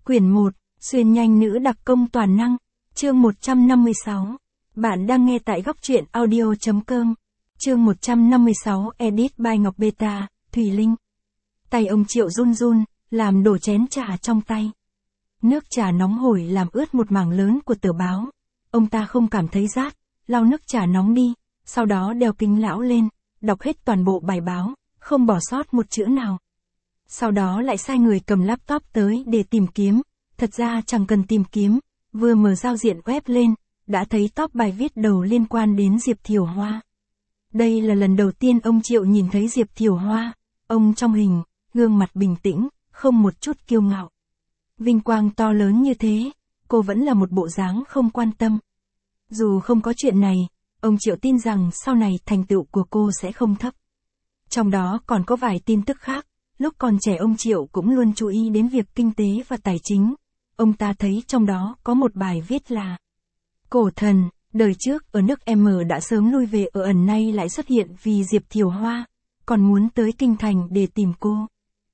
Quyển 1, xuyên nhanh nữ đặc công toàn năng, chương 156. Bạn đang nghe tại góc truyện audio.com. Chương 156 edit by Ngọc Beta, Thùy Linh. Tay ông Triệu run run, làm đổ chén trà trong tay. Nước trà nóng hổi làm ướt một mảng lớn của tờ báo. Ông ta không cảm thấy rát, lau nước trà nóng đi, sau đó đeo kính lão lên, đọc hết toàn bộ bài báo, không bỏ sót một chữ nào. Sau đó lại sai người cầm laptop tới để tìm kiếm, thật ra chẳng cần tìm kiếm, vừa mở giao diện web lên, đã thấy top bài viết đầu liên quan đến Diệp Thiều Hoa. Đây là lần đầu tiên ông Triệu nhìn thấy Diệp Thiều Hoa, ông trong hình, gương mặt bình tĩnh, không một chút kiêu ngạo. Vinh quang to lớn như thế, cô vẫn là một bộ dáng không quan tâm. Dù không có chuyện này, ông Triệu tin rằng sau này thành tựu của cô sẽ không thấp. Trong đó còn có vài tin tức khác, lúc còn trẻ ông Triệu cũng luôn chú ý đến việc kinh tế và tài chính. Ông ta thấy trong đó có một bài viết là: Cổ thần, đời trước ở nước M đã sớm lui về ở ẩn nay lại xuất hiện vì Diệp Thiều Hoa, còn muốn tới kinh thành để tìm cô.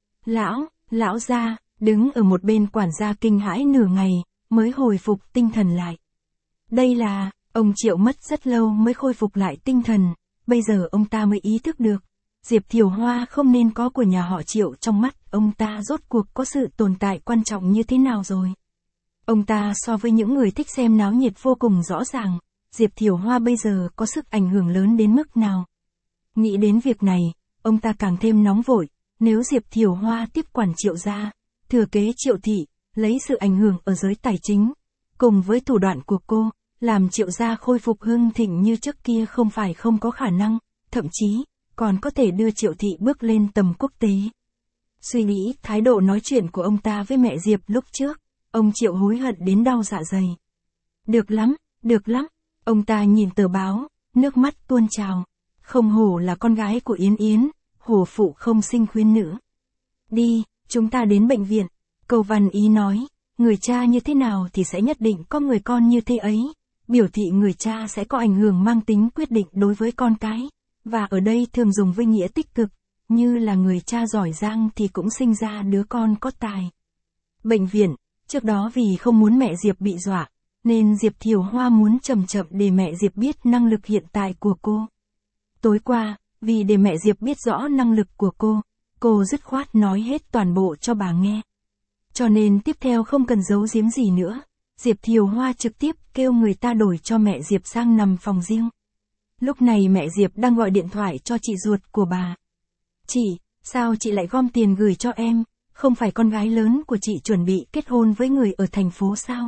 Lão gia, đứng ở một bên quản gia kinh hãi nửa ngày, mới hồi phục tinh thần lại. Đây là, ông Triệu mất rất lâu mới khôi phục lại tinh thần, bây giờ ông ta mới ý thức được. Diệp Thiều Hoa không nên có của nhà họ Triệu trong mắt ông ta rốt cuộc có sự tồn tại quan trọng như thế nào rồi. Ông ta so với những người thích xem náo nhiệt vô cùng rõ ràng, Diệp Thiều Hoa bây giờ có sức ảnh hưởng lớn đến mức nào. Nghĩ đến việc này, ông ta càng thêm nóng vội, nếu Diệp Thiều Hoa tiếp quản Triệu gia, thừa kế Triệu thị, lấy sự ảnh hưởng ở giới tài chính, cùng với thủ đoạn của cô, làm Triệu gia khôi phục hưng thịnh như trước kia không phải không có khả năng, thậm chí còn có thể đưa Triệu thị bước lên tầm quốc tế. Suy nghĩ thái độ nói chuyện của ông ta với mẹ Diệp lúc trước, ông Triệu hối hận đến đau dạ dày. Được lắm, ông ta nhìn tờ báo, nước mắt tuôn trào. Không hổ là con gái của Yến Yến, hổ phụ không sinh khuyên nữ. Đi, chúng ta đến bệnh viện. Câu văn ý nói, người cha như thế nào thì sẽ nhất định có người con như thế ấy, biểu thị người cha sẽ có ảnh hưởng mang tính quyết định đối với con cái. Và ở đây thường dùng với nghĩa tích cực, như là người cha giỏi giang thì cũng sinh ra đứa con có tài. Bệnh viện, trước đó vì không muốn mẹ Diệp bị dọa, nên Diệp Thiều Hoa muốn chậm để mẹ Diệp biết năng lực hiện tại của cô. Tối qua, vì để mẹ Diệp biết rõ năng lực của cô dứt khoát nói hết toàn bộ cho bà nghe. Cho nên tiếp theo không cần giấu giếm gì nữa, Diệp Thiều Hoa trực tiếp kêu người ta đổi cho mẹ Diệp sang nằm phòng riêng. Lúc này mẹ Diệp đang gọi điện thoại cho chị ruột của bà. Chị, sao chị lại gom tiền gửi cho em, không phải con gái lớn của chị chuẩn bị kết hôn với người ở thành phố sao?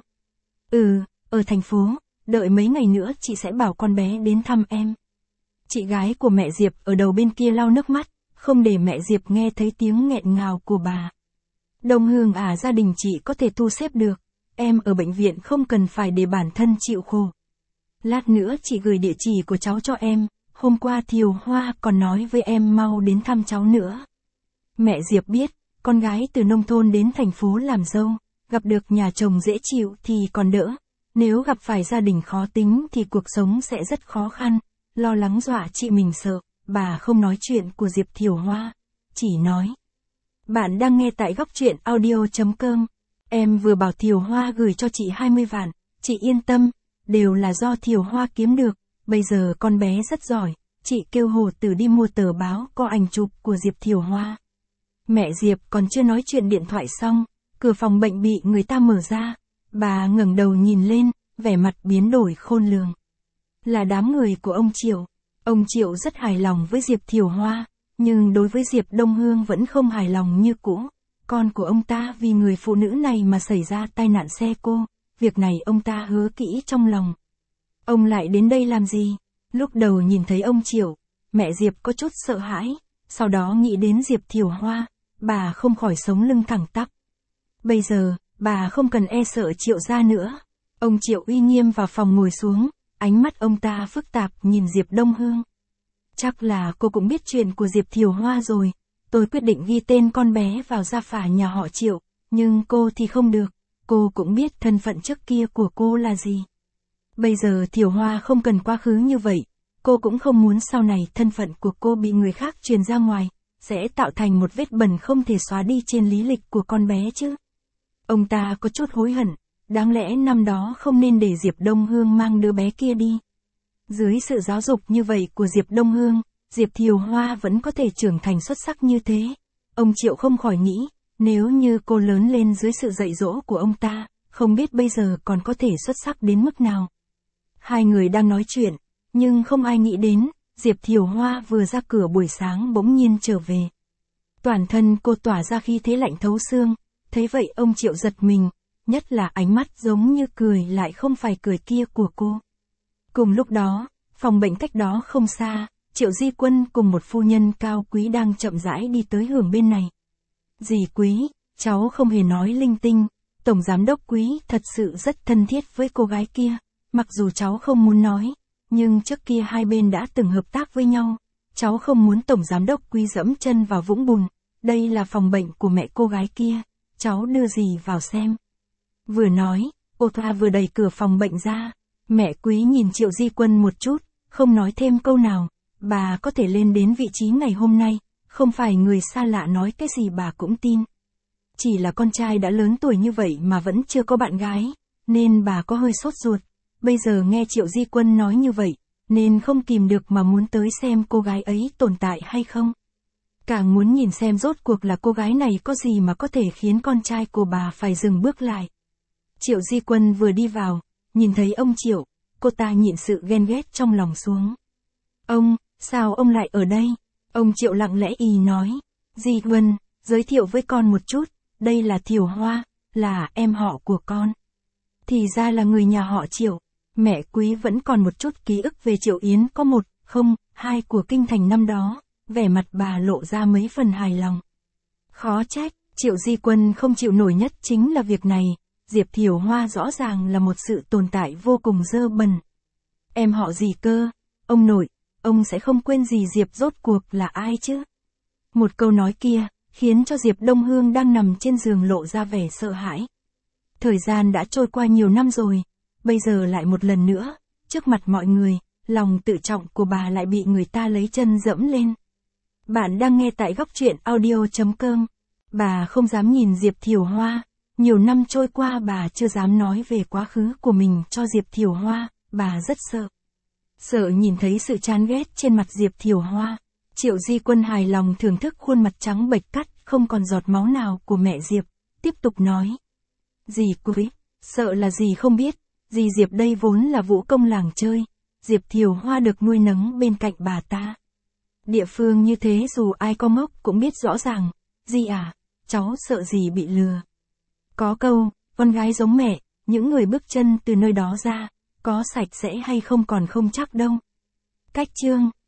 Ở thành phố, đợi mấy ngày nữa chị sẽ bảo con bé đến thăm em. Chị gái của mẹ Diệp ở đầu bên kia lau nước mắt, không để mẹ Diệp nghe thấy tiếng nghẹn ngào của bà. Đông Hương à, gia đình chị có thể thu xếp được, em ở bệnh viện không cần phải để bản thân chịu khổ. Lát nữa chị gửi địa chỉ của cháu cho em, hôm qua Thiều Hoa còn nói với em mau đến thăm cháu nữa. Mẹ Diệp biết, con gái từ nông thôn đến thành phố làm dâu, gặp được nhà chồng dễ chịu thì còn đỡ, nếu gặp phải gia đình khó tính thì cuộc sống sẽ rất khó khăn, lo lắng dọa chị mình sợ, bà không nói chuyện của Diệp Thiều Hoa, chỉ nói. Bạn đang nghe tại góc truyện audio.com, em vừa bảo Thiều Hoa gửi cho chị 20 vạn, chị yên tâm. Đều là do Thiều Hoa kiếm được, bây giờ con bé rất giỏi, chị kêu Hồ Tử đi mua tờ báo có ảnh chụp của Diệp Thiều Hoa. Mẹ Diệp còn chưa nói chuyện điện thoại xong, cửa phòng bệnh bị người ta mở ra, bà ngẩng đầu nhìn lên, vẻ mặt biến đổi khôn lường. Là đám người của ông Triệu rất hài lòng với Diệp Thiều Hoa, nhưng đối với Diệp Đông Hương vẫn không hài lòng như cũ, con của ông ta vì người phụ nữ này mà xảy ra tai nạn xe cô. Việc này ông ta hứa kỹ trong lòng. Ông lại đến đây làm gì? Lúc đầu nhìn thấy ông Triệu, mẹ Diệp có chút sợ hãi, sau đó nghĩ đến Diệp Thiều Hoa, bà không khỏi sống lưng thẳng tắp. Bây giờ, bà không cần e sợ Triệu gia nữa. Ông Triệu uy nghiêm vào phòng ngồi xuống, ánh mắt ông ta phức tạp nhìn Diệp Đông Hương. Chắc là cô cũng biết chuyện của Diệp Thiều Hoa rồi, tôi quyết định ghi tên con bé vào gia phả nhà họ Triệu, nhưng cô thì không được. Cô cũng biết thân phận trước kia của cô là gì. Bây giờ Thiều Hoa không cần quá khứ như vậy, cô cũng không muốn sau này thân phận của cô bị người khác truyền ra ngoài, sẽ tạo thành một vết bẩn không thể xóa đi trên lý lịch của con bé chứ. Ông ta có chút hối hận, đáng lẽ năm đó không nên để Diệp Đông Hương mang đứa bé kia đi. Dưới sự giáo dục như vậy của Diệp Đông Hương, Diệp Thiều Hoa vẫn có thể trưởng thành xuất sắc như thế. Ông Triệu không khỏi nghĩ, nếu như cô lớn lên dưới sự dạy dỗ của ông ta, không biết bây giờ còn có thể xuất sắc đến mức nào. Hai người đang nói chuyện, nhưng không ai nghĩ đến, Diệp Thiều Hoa vừa ra cửa buổi sáng bỗng nhiên trở về. Toàn thân cô tỏa ra khí thế lạnh thấu xương, thấy vậy ông Triệu giật mình, nhất là ánh mắt giống như cười lại không phải cười kia của cô. Cùng lúc đó, phòng bệnh cách đó không xa, Triệu Di Quân cùng một phu nhân cao quý đang chậm rãi đi tới hướng bên này. Dì Quý, cháu không hề nói linh tinh, Tổng Giám Đốc Quý thật sự rất thân thiết với cô gái kia, mặc dù cháu không muốn nói, nhưng trước kia hai bên đã từng hợp tác với nhau, cháu không muốn Tổng Giám Đốc Quý dẫm chân vào vũng bùn, đây là phòng bệnh của mẹ cô gái kia, cháu đưa dì vào xem. Vừa nói, cô ta vừa đẩy cửa phòng bệnh ra, mẹ Quý nhìn Triệu Di Quân một chút, không nói thêm câu nào, bà có thể lên đến vị trí ngày hôm nay, không phải người xa lạ nói cái gì bà cũng tin. Chỉ là con trai đã lớn tuổi như vậy mà vẫn chưa có bạn gái, nên bà có hơi sốt ruột, bây giờ nghe Triệu Di Quân nói như vậy, nên không kìm được mà muốn tới xem cô gái ấy tồn tại hay không. Càng muốn nhìn xem rốt cuộc là cô gái này có gì mà có thể khiến con trai của bà phải dừng bước lại. Triệu Di Quân vừa đi vào, nhìn thấy ông Triệu, cô ta nhịn sự ghen ghét trong lòng xuống. Ông, sao ông lại ở đây? Ông Triệu lặng lẽ nói, Di Quân, giới thiệu với con một chút, đây là Thiều Hoa, là em họ của con. Thì ra là người nhà họ Triệu, mẹ Quý vẫn còn một chút ký ức về Triệu Yến có 1, 0, 2 của kinh thành năm đó, vẻ mặt bà lộ ra mấy phần hài lòng. Khó trách, Triệu Di Quân không chịu nổi nhất chính là việc này, Diệp Thiều Hoa rõ ràng là một sự tồn tại vô cùng dơ bẩn. Em họ gì cơ? Ông nội, ông sẽ không quên gì Diệp rốt cuộc là ai chứ? Một câu nói kia, khiến cho Diệp Đông Hương đang nằm trên giường lộ ra vẻ sợ hãi. Thời gian đã trôi qua nhiều năm rồi, bây giờ lại một lần nữa, trước mặt mọi người, lòng tự trọng của bà lại bị người ta lấy chân dẫm lên. Bạn đang nghe tại góc truyện audio.com. Bà không dám nhìn Diệp Thiều Hoa, nhiều năm trôi qua bà chưa dám nói về quá khứ của mình cho Diệp Thiều Hoa, bà rất sợ. Sợ nhìn thấy sự chán ghét trên mặt Diệp Thiều Hoa. Triệu Di Quân hài lòng thưởng thức khuôn mặt trắng bệch cắt, không còn giọt máu nào của mẹ Diệp, tiếp tục nói. Dì Quý, sợ là dì không biết, dì Diệp đây vốn là vũ công làng chơi, Diệp Thiều Hoa được nuôi nấng bên cạnh bà ta. Địa phương như thế dù ai có ngốc cũng biết rõ ràng, dì à, cháu sợ dì bị lừa. Có câu, con gái giống mẹ, những người bước chân từ nơi đó ra, có sạch sẽ hay không còn không chắc đâu. Cách chương